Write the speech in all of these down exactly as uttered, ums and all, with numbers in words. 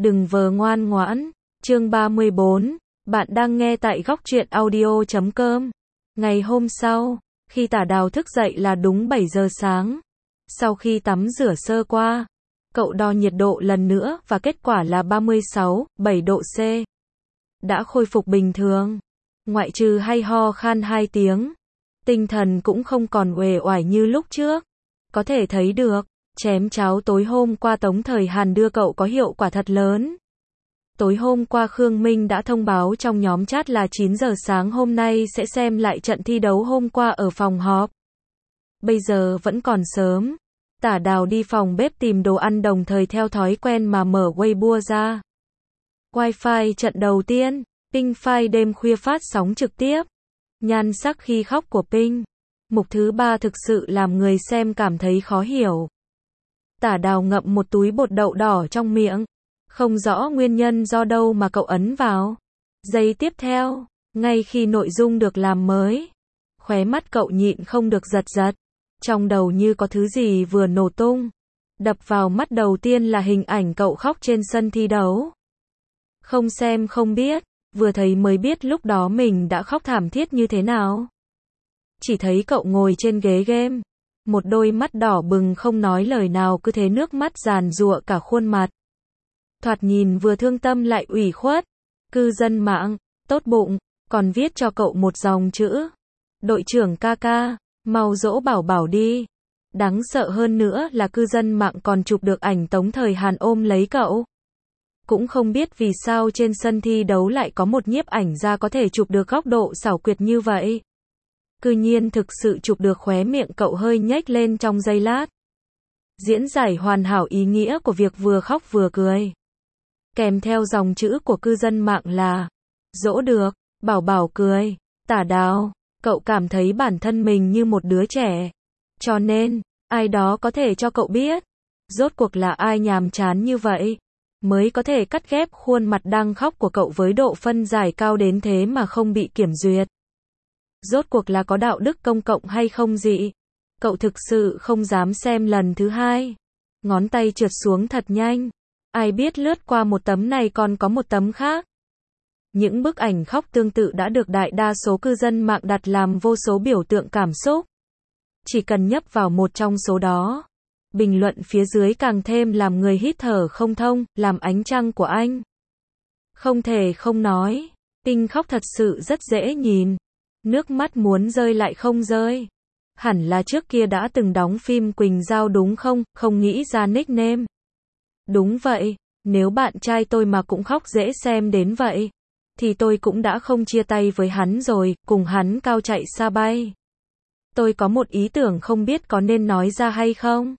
Đừng vờ ngoan ngoãn. Chương ba mươi bốn. Bạn đang nghe tại góc truyện audio chấm com. Ngày hôm sau, khi Tả Đào thức dậy là đúng bảy giờ sáng. Sau khi tắm rửa sơ qua, cậu đo nhiệt độ lần nữa và kết quả là ba mươi sáu phẩy bảy độ C. Đã khôi phục bình thường. Ngoại trừ hay ho khan hai tiếng, tinh thần cũng không còn uể oải như lúc trước. Có thể thấy được, chém cháo tối hôm qua Tống Thời Hàn đưa cậu có hiệu quả thật lớn. Tối hôm qua Khương Minh đã thông báo trong nhóm chat là chín giờ sáng hôm nay sẽ xem lại trận thi đấu hôm qua ở phòng họp. Bây giờ vẫn còn sớm. Tả Đào đi phòng bếp tìm đồ ăn đồng thời theo thói quen mà mở Weibo ra. Wi-Fi trận đầu tiên, Pink Phai đêm khuya phát sóng trực tiếp. Nhan sắc khi khóc của Pink. Mục thứ ba thực sự làm người xem cảm thấy khó hiểu. Tả Đào ngậm một túi bột đậu đỏ trong miệng. Không rõ nguyên nhân do đâu mà cậu ấn vào. Giây tiếp theo, ngay khi nội dung được làm mới, khóe mắt cậu nhịn không được giật giật. Trong đầu như có thứ gì vừa nổ tung. Đập vào mắt đầu tiên là hình ảnh cậu khóc trên sân thi đấu. Không xem không biết, vừa thấy mới biết lúc đó mình đã khóc thảm thiết như thế nào. Chỉ thấy cậu ngồi trên ghế game, một đôi mắt đỏ bừng không nói lời nào cứ thế nước mắt giàn giụa cả khuôn mặt. Thoạt nhìn vừa thương tâm lại ủy khuất. Cư dân mạng, tốt bụng, còn viết cho cậu một dòng chữ. Đội trưởng ca ca, mau dỗ bảo bảo đi. Đáng sợ hơn nữa là cư dân mạng còn chụp được ảnh Tống Thời Hàn ôm lấy cậu. Cũng không biết vì sao trên sân thi đấu lại có một nhiếp ảnh gia có thể chụp được góc độ xảo quyệt như vậy. Cư nhiên thực sự chụp được khóe miệng cậu hơi nhếch lên trong giây lát. Diễn giải hoàn hảo ý nghĩa của việc vừa khóc vừa cười. Kèm theo dòng chữ của cư dân mạng là dỗ được, bảo bảo cười. Tả Đào, cậu cảm thấy bản thân mình như một đứa trẻ. Cho nên, ai đó có thể cho cậu biết, rốt cuộc là ai nhàm chán như vậy, mới có thể cắt ghép khuôn mặt đang khóc của cậu với độ phân giải cao đến thế mà không bị kiểm duyệt. Rốt cuộc là có đạo đức công cộng hay không dị? Cậu thực sự không dám xem lần thứ hai. Ngón tay trượt xuống thật nhanh. Ai biết lướt qua một tấm này còn có một tấm khác. Những bức ảnh khóc tương tự đã được đại đa số cư dân mạng đặt làm vô số biểu tượng cảm xúc. Chỉ cần nhấp vào một trong số đó. Bình luận phía dưới càng thêm làm người hít thở không thông, làm ánh trăng của anh. Không thể không nói, Pink khóc thật sự rất dễ nhìn. Nước mắt muốn rơi lại không rơi. Hẳn là trước kia đã từng đóng phim Quỳnh Giao đúng không, không nghĩ ra nickname. Đúng vậy, nếu bạn trai tôi mà cũng khóc dễ xem đến vậy, thì tôi cũng đã không chia tay với hắn rồi, cùng hắn cao chạy xa bay. Tôi có một ý tưởng không biết có nên nói ra hay không.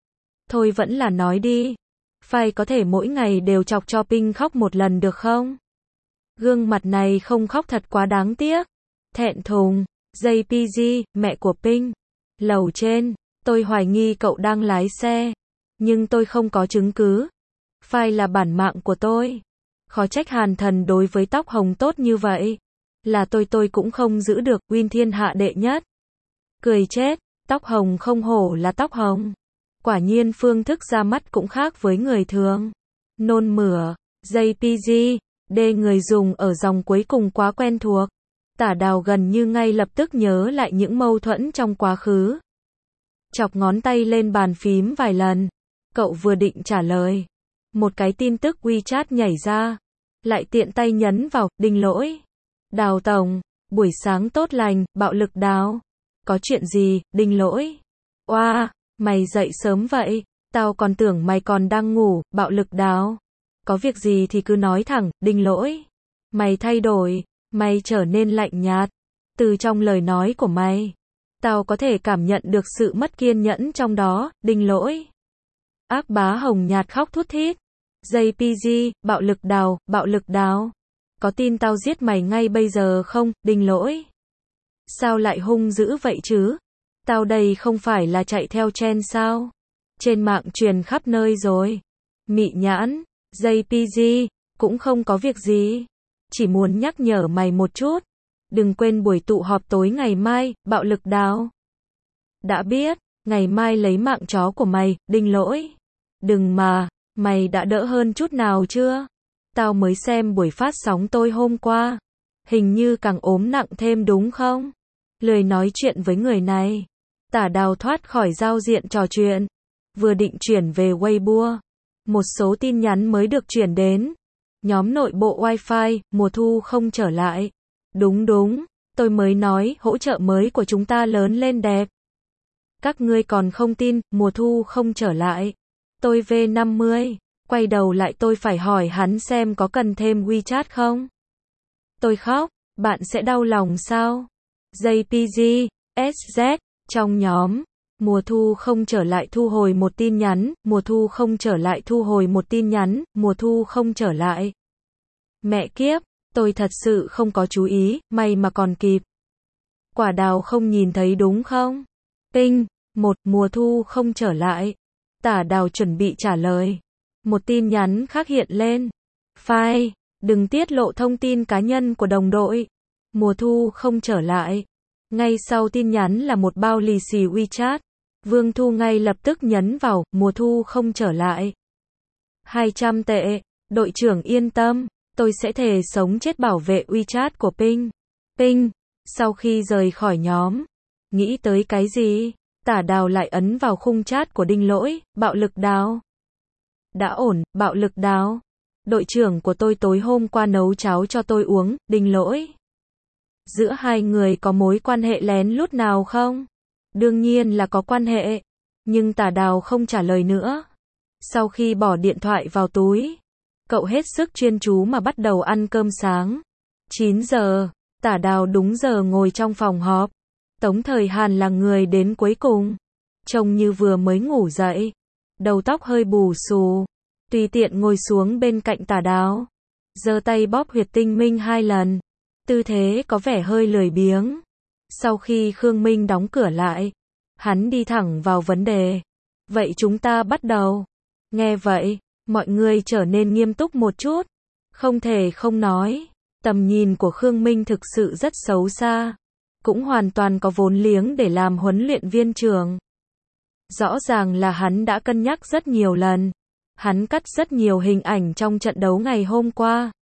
Thôi vẫn là nói đi. Phai có thể mỗi ngày đều chọc cho Pink khóc một lần được không? Gương mặt này không khóc thật quá đáng tiếc. Thẹn thùng. gi pê giê, mẹ của Pink. Lầu trên, tôi hoài nghi cậu đang lái xe. Nhưng tôi không có chứng cứ. Phai là bản mạng của tôi. Khó trách Hàn Thần đối với tóc hồng tốt như vậy. Là tôi tôi cũng không giữ được, win thiên hạ đệ nhất. Cười chết, tóc hồng không hổ là tóc hồng. Quả nhiên phương thức ra mắt cũng khác với người thường. Nôn mửa, gi pê giê, đê người dùng ở dòng cuối cùng quá quen thuộc. Tả Đào gần như ngay lập tức nhớ lại những mâu thuẫn trong quá khứ. Chọc ngón tay lên bàn phím vài lần. Cậu vừa định trả lời. Một cái tin tức WeChat nhảy ra. Lại tiện tay nhấn vào, đinh lỗi. Đào tổng, buổi sáng tốt lành, bạo lực Đào. Có chuyện gì, đinh lỗi? Oa, wow, mày dậy sớm vậy, tao còn tưởng mày còn đang ngủ, bạo lực Đào. Có việc gì thì cứ nói thẳng, đinh lỗi. Mày thay đổi, mày trở nên lạnh nhạt. Từ trong lời nói của mày, tao có thể cảm nhận được sự mất kiên nhẫn trong đó, đinh lỗi. Ác bá hồng nhạt khóc thút thít. gi pê giê, bạo lực Đào, bạo lực Đào. Có tin tao giết mày ngay bây giờ không, đinh lỗi. Sao lại hung dữ vậy chứ? Tao đây không phải là chạy theo trend sao? Trên mạng truyền khắp nơi rồi. Mị nhãn, gi pê giê, cũng không có việc gì. Chỉ muốn nhắc nhở mày một chút. Đừng quên buổi tụ họp tối ngày mai, bạo lực Đào. Đã biết, ngày mai lấy mạng chó của mày, đinh lỗi. Đừng mà, Mày đã đỡ hơn chút nào chưa? Tao mới xem buổi phát sóng tôi hôm qua. Hình như càng ốm nặng thêm đúng không? Lười nói chuyện với người này. Tả Đào thoát khỏi giao diện trò chuyện. Vừa định chuyển về Weibo. Một số tin nhắn mới được chuyển đến. Nhóm nội bộ Wi-Fi, mùa thu không trở lại. Đúng đúng, tôi mới nói hỗ trợ mới của chúng ta lớn lên đẹp. Các ngươi còn không tin, mùa thu không trở lại. Tôi V năm mươi, quay đầu lại tôi phải hỏi hắn xem có cần thêm WeChat không. Tôi khóc, bạn sẽ đau lòng sao? gi pê giê, ét dét, trong nhóm. Mùa thu không trở lại thu hồi một tin nhắn, mùa thu không trở lại thu hồi một tin nhắn, mùa thu không trở lại. Mẹ kiếp, tôi thật sự không có chú ý, may mà còn kịp. Quả Đào không nhìn thấy đúng không? Ping, một, mùa thu không trở lại. Tả Đào chuẩn bị trả lời. Một tin nhắn khác hiện lên. File, đừng tiết lộ thông tin cá nhân của đồng đội. Mùa thu không trở lại. Ngay sau tin nhắn là một bao lì xì WeChat. Vương Thu ngay lập tức nhấn vào, mùa thu không trở lại. hai trăm tệ, đội trưởng yên tâm, tôi sẽ thề sống chết bảo vệ WeChat của Ping. Ping, sau khi rời khỏi nhóm, nghĩ tới cái gì? Tả Đào lại ấn vào khung chat của Đinh Lỗi, bạo lực Đào. Đã ổn, bạo lực Đào. Đội trưởng của tôi tối hôm qua nấu cháo cho tôi uống, Đinh Lỗi. Giữa hai người có mối quan hệ lén lút nào không? Đương nhiên là có quan hệ. Nhưng Tả Đào không trả lời nữa. Sau khi bỏ điện thoại vào túi, cậu hết sức chuyên chú mà bắt đầu ăn cơm sáng. chín giờ, Tả Đào đúng giờ ngồi trong phòng họp. Tống Thời Hàn là người đến cuối cùng. Trông như vừa mới ngủ dậy. Đầu tóc hơi bù xù. Tùy tiện ngồi xuống bên cạnh Tả Đào. Giơ tay bóp huyệt tinh minh hai lần. Tư thế có vẻ hơi lười biếng. Sau khi Khương Minh đóng cửa lại, hắn đi thẳng vào vấn đề. Vậy chúng ta bắt đầu. Nghe vậy, mọi người trở nên nghiêm túc một chút. Không thể không nói. Tầm nhìn của Khương Minh thực sự rất xấu xa. Cũng hoàn toàn có vốn liếng để làm huấn luyện viên trưởng. Rõ ràng là hắn đã cân nhắc rất nhiều lần. Hắn cắt rất nhiều hình ảnh trong trận đấu ngày hôm qua.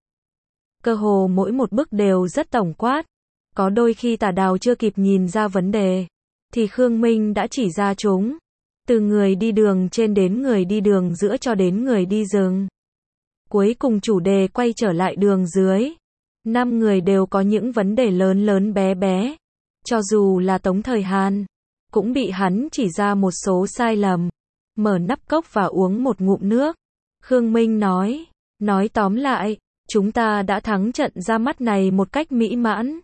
Cơ hồ mỗi một bức đều rất tổng quát. Có đôi khi Tả Đào chưa kịp nhìn ra vấn đề, thì Khương Minh đã chỉ ra chúng. Từ người đi đường trên đến người đi đường giữa cho đến người đi rừng. Cuối cùng chủ đề quay trở lại đường dưới. Năm người đều có những vấn đề lớn lớn bé bé. Cho dù là Tống Thời Hàn, cũng bị hắn chỉ ra một số sai lầm. Mở nắp cốc và uống một ngụm nước. Khương Minh nói, nói tóm lại, chúng ta đã thắng trận ra mắt này một cách mỹ mãn.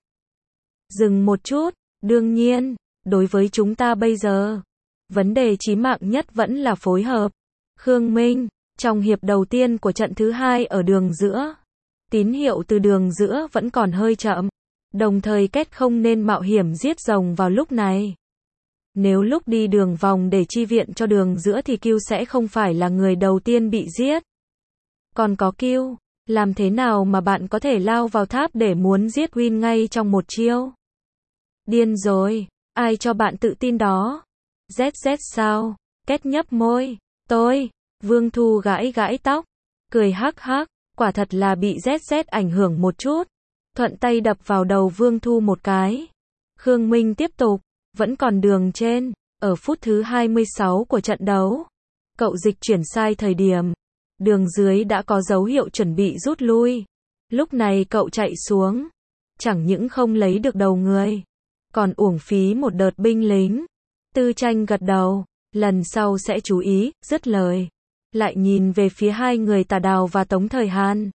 Dừng một chút, đương nhiên, đối với chúng ta bây giờ, vấn đề chí mạng nhất vẫn là phối hợp. Khương Minh, trong hiệp đầu tiên của trận thứ hai ở đường giữa, tín hiệu từ đường giữa vẫn còn hơi chậm, đồng thời Kết không nên mạo hiểm giết rồng vào lúc này. Nếu lúc đi đường vòng để chi viện cho đường giữa thì Q sẽ không phải là người đầu tiên bị giết. Còn có Q, làm thế nào mà bạn có thể lao vào tháp để muốn giết Win ngay trong một chiêu? Điên rồi, ai cho bạn tự tin đó? zét zét sao? Kết nhấp môi, tôi, Vương Thu gãi gãi tóc, cười hắc hắc, quả thật là bị zét zét ảnh hưởng một chút. Thuận tay đập vào đầu Vương Thu một cái. Khương Minh tiếp tục, vẫn còn đường trên, ở phút thứ hai mươi sáu của trận đấu. Cậu dịch chuyển sai thời điểm. Đường dưới đã có dấu hiệu chuẩn bị rút lui. Lúc này cậu chạy xuống. Chẳng những không lấy được đầu người, còn uổng phí một đợt binh lính. Tư Tranh gật đầu, lần sau sẽ chú ý, dứt lời. Lại nhìn về phía hai người Tả Đào và Tống Thời Hàn.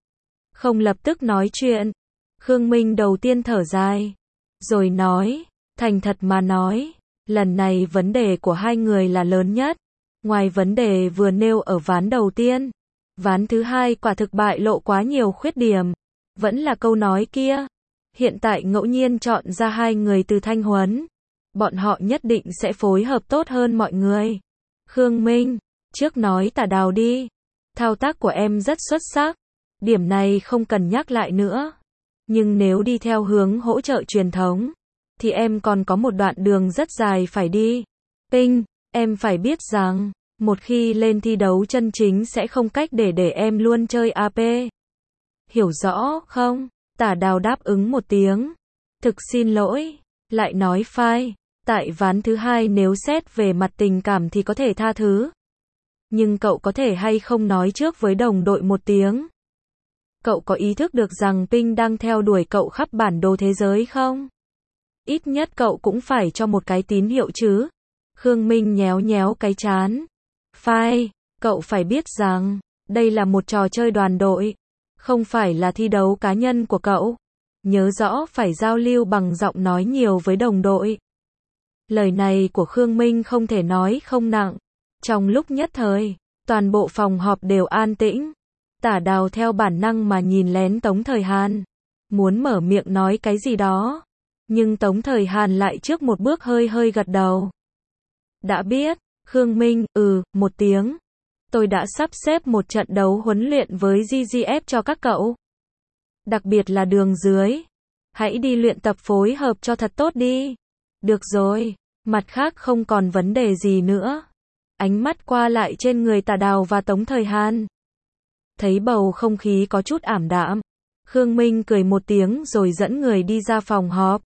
Không lập tức nói chuyện. Khương Minh đầu tiên thở dài. Rồi nói, thành thật mà nói, lần này vấn đề của hai người là lớn nhất. Ngoài vấn đề vừa nêu ở ván đầu tiên, ván thứ hai quả thực bại lộ quá nhiều khuyết điểm. Vẫn là câu nói kia. Hiện tại ngẫu nhiên chọn ra hai người từ Thanh Huấn. Bọn họ nhất định sẽ phối hợp tốt hơn mọi người. Khương Minh, trước nói Tả Đào đi. Thao tác của em rất xuất sắc. Điểm này không cần nhắc lại nữa. Nhưng nếu đi theo hướng hỗ trợ truyền thống, thì em còn có một đoạn đường rất dài phải đi. Ping, em phải biết rằng, Một khi lên thi đấu chân chính sẽ không cách để để em luôn chơi a pê. Hiểu rõ không? Tả Đào đáp ứng một tiếng. Thực xin lỗi. Lại nói phai. Tại ván thứ hai nếu xét về mặt tình cảm thì có thể tha thứ. Nhưng cậu có thể hay không nói trước với đồng đội một tiếng? Cậu có ý thức được rằng Ping đang theo đuổi cậu khắp bản đồ thế giới không? Ít nhất cậu cũng phải cho một cái tín hiệu chứ. Khương Minh nhéo nhéo cái trán. Phai, cậu phải biết rằng, đây là một trò chơi đoàn đội. Không phải là thi đấu cá nhân của cậu. Nhớ rõ phải giao lưu bằng giọng nói nhiều với đồng đội. Lời này của Khương Minh không thể nói không nặng. Trong lúc nhất thời, toàn bộ phòng họp đều an tĩnh. Tả Đào theo bản năng mà nhìn lén Tống Thời Hàn. Muốn mở miệng nói cái gì đó. Nhưng Tống Thời Hàn lại trước một bước hơi hơi gật đầu. Đã biết, Khương Minh, ừ, một tiếng. Tôi đã sắp xếp một trận đấu huấn luyện với giê giê ép cho các cậu. Đặc biệt là đường dưới. Hãy đi luyện tập phối hợp cho thật tốt đi. Được rồi, mặt khác không còn vấn đề gì nữa. Ánh mắt qua lại trên người Tả Đào và Tống Thời Hàn. Thấy bầu không khí có chút ảm đạm. Khương Minh cười một tiếng rồi dẫn người đi ra phòng họp.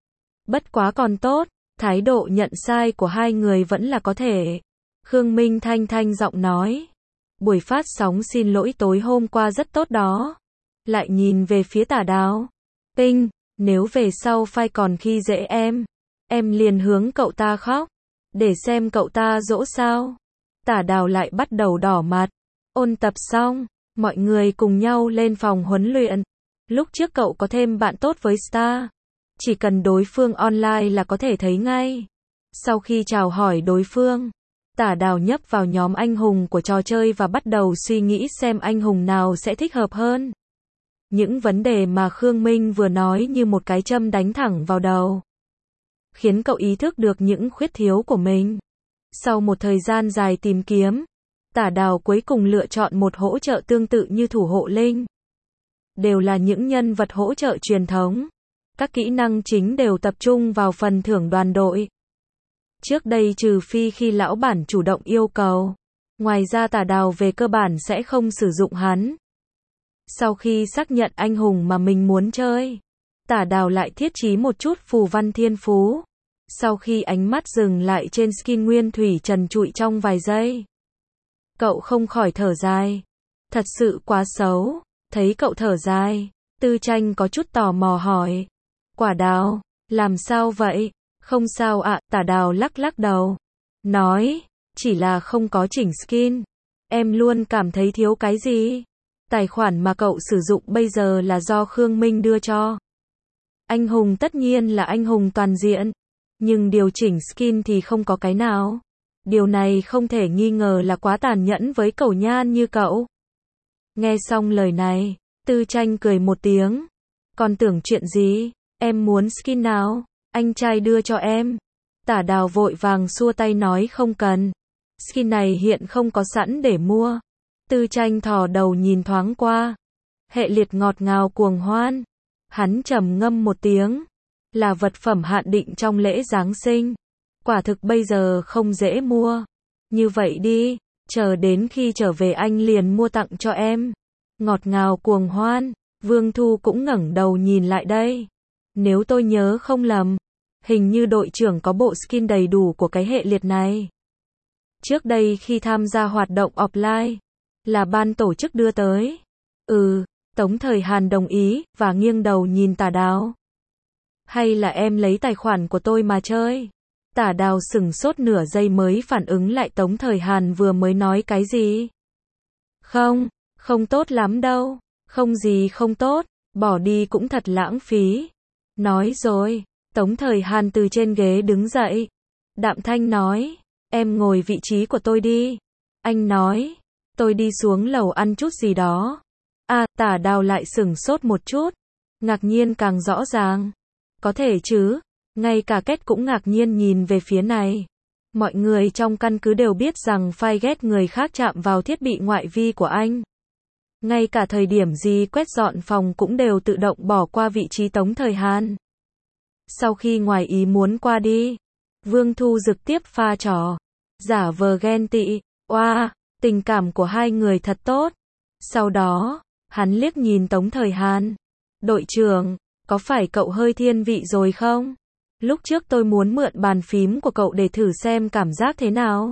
Bất quá còn tốt, thái độ nhận sai của hai người vẫn là có thể. Khương Minh thanh thanh giọng nói. Buổi phát sóng xin lỗi tối hôm qua rất tốt đó. Lại nhìn về phía Tả Đào. Ping, nếu về sau phai còn khi dễ em, em liền hướng cậu ta khóc. Để xem cậu ta dỗ sao. Tả Đào lại bắt đầu đỏ mặt. Ôn tập xong, mọi người cùng nhau lên phòng huấn luyện. Lúc trước cậu có thêm bạn tốt với Star. Chỉ cần đối phương online là có thể thấy ngay. Sau khi chào hỏi đối phương, Tả Đào nhấp vào nhóm anh hùng của trò chơi và bắt đầu suy nghĩ xem anh hùng nào sẽ thích hợp hơn. Những vấn đề mà Khương Minh vừa nói như một cái châm đánh thẳng vào đầu. Khiến cậu ý thức được những khuyết thiếu của mình. Sau một thời gian dài tìm kiếm, Tả Đào cuối cùng lựa chọn một hỗ trợ tương tự như thủ hộ linh. Đều là những nhân vật hỗ trợ truyền thống. Các kỹ năng chính đều tập trung vào phần thưởng đoàn đội. Trước đây trừ phi khi lão bản chủ động yêu cầu. Ngoài ra Tả Đào về cơ bản sẽ không sử dụng hắn. Sau khi xác nhận anh hùng mà mình muốn chơi, Tả Đào lại thiết trí một chút phù văn thiên phú. Sau khi ánh mắt dừng lại trên skin nguyên thủy trần trụi trong vài giây, cậu không khỏi thở dài. Thật sự quá xấu. Thấy cậu thở dài, Tư Tranh có chút tò mò hỏi. Quả Đào, làm sao vậy? Không sao ạ, Tả Đào lắc lắc đầu. Nói, chỉ là không có chỉnh skin. Em luôn cảm thấy thiếu cái gì? Tài khoản mà cậu sử dụng bây giờ là do Khương Minh đưa cho. Anh hùng tất nhiên là anh hùng toàn diện. Nhưng điều chỉnh skin thì không có cái nào. Điều này không thể nghi ngờ là quá tàn nhẫn với cẩu nhan như cậu. Nghe xong lời này, Tư Tranh cười một tiếng. Còn tưởng chuyện gì? Em muốn skin nào? Anh trai đưa cho em. Tả Đào vội vàng xua tay nói không cần. Skin này hiện không có sẵn để mua. Tư Tranh thò đầu nhìn thoáng qua. Hệ liệt ngọt ngào cuồng hoan. Hắn trầm ngâm một tiếng. Là vật phẩm hạn định trong lễ Giáng sinh. Quả thực bây giờ không dễ mua. Như vậy đi, chờ đến khi trở về anh liền mua tặng cho em. Ngọt ngào cuồng hoan. Vương Thu cũng ngẩng đầu nhìn lại đây. Nếu tôi nhớ không lầm, hình như đội trưởng có bộ skin đầy đủ của cái hệ liệt này. Trước đây khi tham gia hoạt động offline, là ban tổ chức đưa tới. Ừ, Tống Thời Hàn đồng ý, và nghiêng đầu nhìn Tả Đào. Hay là em lấy tài khoản của tôi mà chơi? Tả Đào sửng sốt nửa giây mới phản ứng lại Tống Thời Hàn vừa mới nói cái gì. Không, không tốt lắm đâu. Không gì không tốt, bỏ đi cũng thật lãng phí. Nói rồi, Tống Thời Hàn từ trên ghế đứng dậy. Đạm thanh nói, em ngồi vị trí của tôi đi. Anh nói, tôi đi xuống lầu ăn chút gì đó. À, Tả Đào lại sửng sốt một chút. Ngạc nhiên càng rõ ràng. Có thể chứ, ngay cả Kết cũng ngạc nhiên nhìn về phía này. Mọi người trong căn cứ đều biết rằng phai ghét người khác chạm vào thiết bị ngoại vi của anh. Ngay cả thời điểm gì quét dọn phòng cũng đều tự động bỏ qua vị trí Tống Thời Hàn. Sau khi ngoài ý muốn qua đi, Vương Thu trực tiếp pha trò, giả vờ ghen tị. Oa, tình cảm của hai người thật tốt. Sau đó, hắn liếc nhìn Tống Thời Hàn. Đội trưởng, có phải cậu hơi thiên vị rồi không? Lúc trước tôi muốn mượn bàn phím của cậu để thử xem cảm giác thế nào.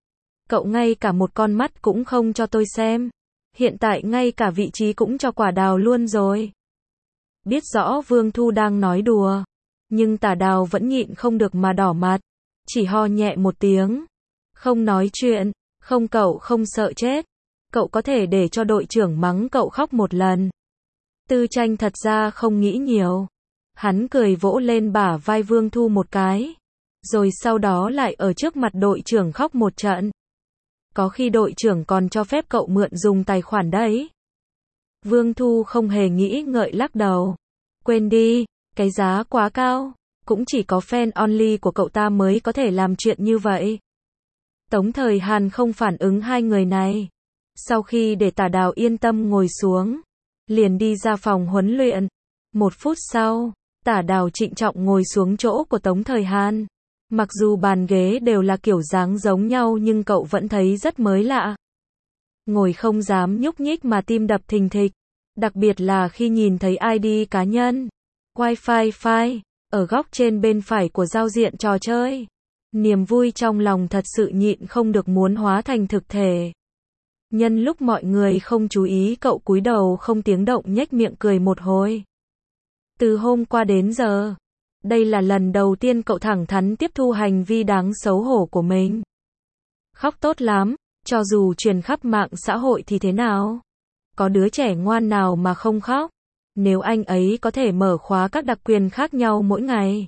Cậu ngay cả một con mắt cũng không cho tôi xem. Hiện tại ngay cả vị trí cũng cho quả đào luôn rồi. Biết rõ Vương Thu đang nói đùa. Nhưng Tả Đào vẫn nhịn không được mà đỏ mặt. Chỉ ho nhẹ một tiếng. Không nói chuyện. Không, cậu không sợ chết. Cậu có thể để cho đội trưởng mắng cậu khóc một lần. Tư Tranh thật ra không nghĩ nhiều. Hắn cười vỗ lên bả vai Vương Thu một cái. Rồi sau đó lại ở trước mặt đội trưởng khóc một trận. Có khi đội trưởng còn cho phép cậu mượn dùng tài khoản đấy. Vương Thu không hề nghĩ ngợi lắc đầu. Quên đi, cái giá quá cao. Cũng chỉ có fan only của cậu ta mới có thể làm chuyện như vậy. Tống Thời Hàn không phản ứng hai người này. Sau khi để Tả Đào yên tâm ngồi xuống, liền đi ra phòng huấn luyện. Một phút sau, Tả Đào trịnh trọng ngồi xuống chỗ của Tống Thời Hàn. Mặc dù bàn ghế đều là kiểu dáng giống nhau nhưng cậu vẫn thấy rất mới lạ. Ngồi không dám nhúc nhích mà tim đập thình thịch. Đặc biệt là khi nhìn thấy i đê cá nhân. Wi-Fi file, ở góc trên bên phải của giao diện trò chơi. Niềm vui trong lòng thật sự nhịn không được muốn hóa thành thực thể. Nhân lúc mọi người không chú ý cậu cúi đầu không tiếng động nhếch miệng cười một hồi. Từ hôm qua đến giờ, đây là lần đầu tiên cậu thẳng thắn tiếp thu hành vi đáng xấu hổ của mình. Khóc tốt lắm, cho dù truyền khắp mạng xã hội thì thế nào? Có đứa trẻ ngoan nào mà không khóc? Nếu anh ấy có thể mở khóa các đặc quyền khác nhau mỗi ngày,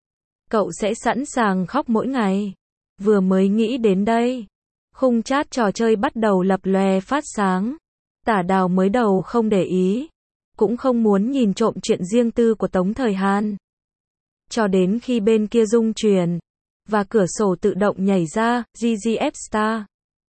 cậu sẽ sẵn sàng khóc mỗi ngày. Vừa mới nghĩ đến đây, khung chat trò chơi bắt đầu lập lòe phát sáng. Tả Đào mới đầu không để ý, cũng không muốn nhìn trộm chuyện riêng tư của Tống Thời Hàn. Cho đến khi bên kia rung chuyển, và cửa sổ tự động nhảy ra, giê giê ép Star.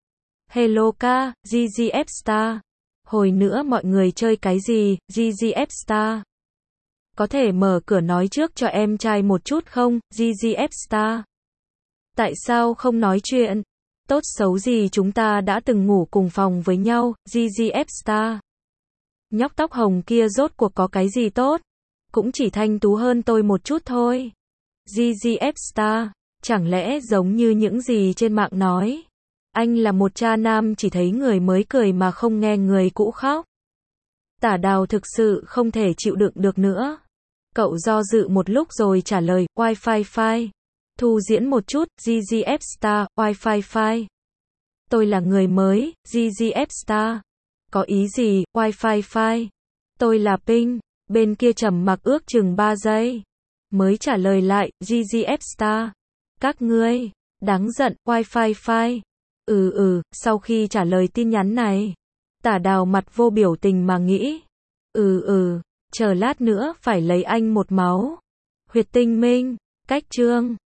Hello ca, giê giê ép Star. Hồi nữa mọi người chơi cái gì, giê giê ép Star? Có thể mở cửa nói trước cho em trai một chút không, giê giê ép Star? Tại sao không nói chuyện? Tốt xấu gì chúng ta đã từng ngủ cùng phòng với nhau, giê giê ép Star. Nhóc tóc hồng kia rốt cuộc có cái gì tốt? Cũng chỉ thanh tú hơn tôi một chút thôi. giê giê ép Star, chẳng lẽ giống như những gì trên mạng nói? Anh là một cha nam chỉ thấy người mới cười mà không nghe người cũ khóc. Tả Đào thực sự không thể chịu đựng được nữa. Cậu do dự một lúc rồi trả lời, Wi-Fi file. Thu diễn một chút, giê giê ép Star, Wi-Fi file. Tôi là người mới, giê giê ép Star. Có ý gì, Wi-Fi file? Tôi là Ping. Bên kia trầm mặc ước chừng ba giây. Mới trả lời lại, giê giê ép Star. Các ngươi, đáng giận, Wi-Fi file. Ừ ừ, sau khi trả lời tin nhắn này, Tả Đào mặt vô biểu tình mà nghĩ. Ừ ừ, chờ lát nữa phải lấy anh một máu. Huyệt tinh minh, cách chương.